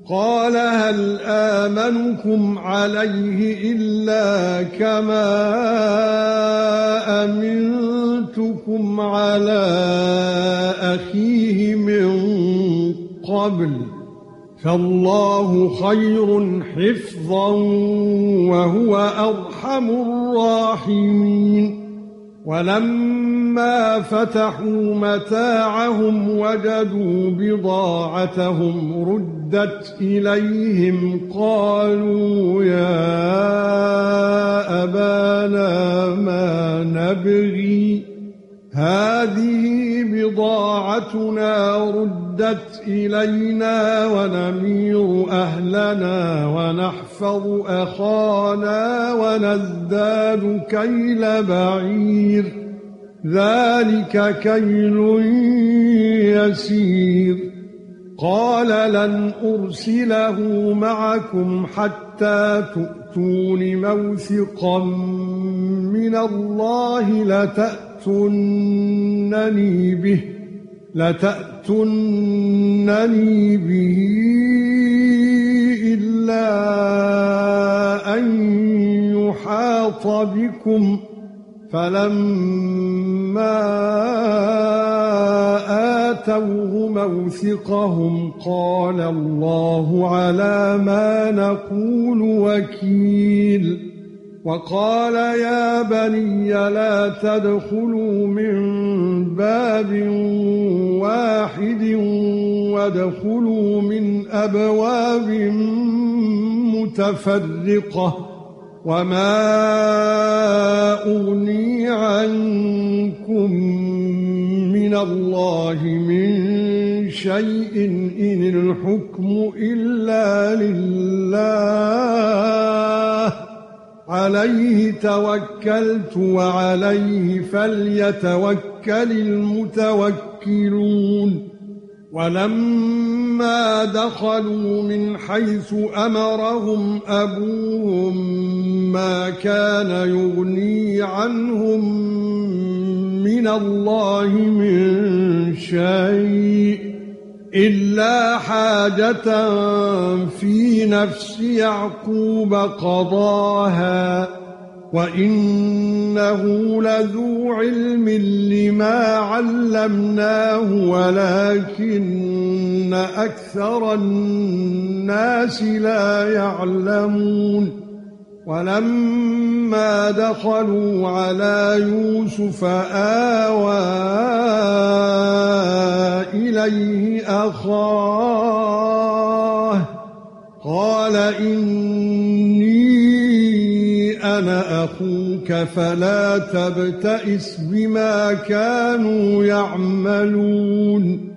قال هل آمنكم عليه إلا كما أمنتكم على أخيه من قبل فالله خير حفظا وهو أرحم الراحمين ولما فتحوا متاعهم وجدوا بضاعتهم ردت إليهم قالوا يا أبانا ما نبغي هذه بضاعتنا ردت إلينا ونمير أهلنا ونحفظ أخانا ونزداد كيل بعير ذلك كيل يسير قال لن أرسله معكم حتى تؤتون موثقا من الله لتأتونني به إلا أن يحاط بكم فلما آتوه موثقهم قال الله على ما نقول وكيل وقال يا بني لا تدخلوا من باب واحد وادخلوا من أبواب متفرقة وما أغني عنكم من الله من شيء إن الحكم إلا لله عليه توكلت وعليه فليتوكل المتوكلون ولما دخلوا من حيث أمرهم أبوهم ما كان يغني عنهم من الله من شيء إلا حاجة في نفس يعقوب قضاها وإنه لذو علم لما علمناه ولكن أكثر الناس لا يعلمون ولما دخلوا على يوسف آوى إليه أخاه قال إني أنا أخوك فلا تبتئس بما كانوا يعملون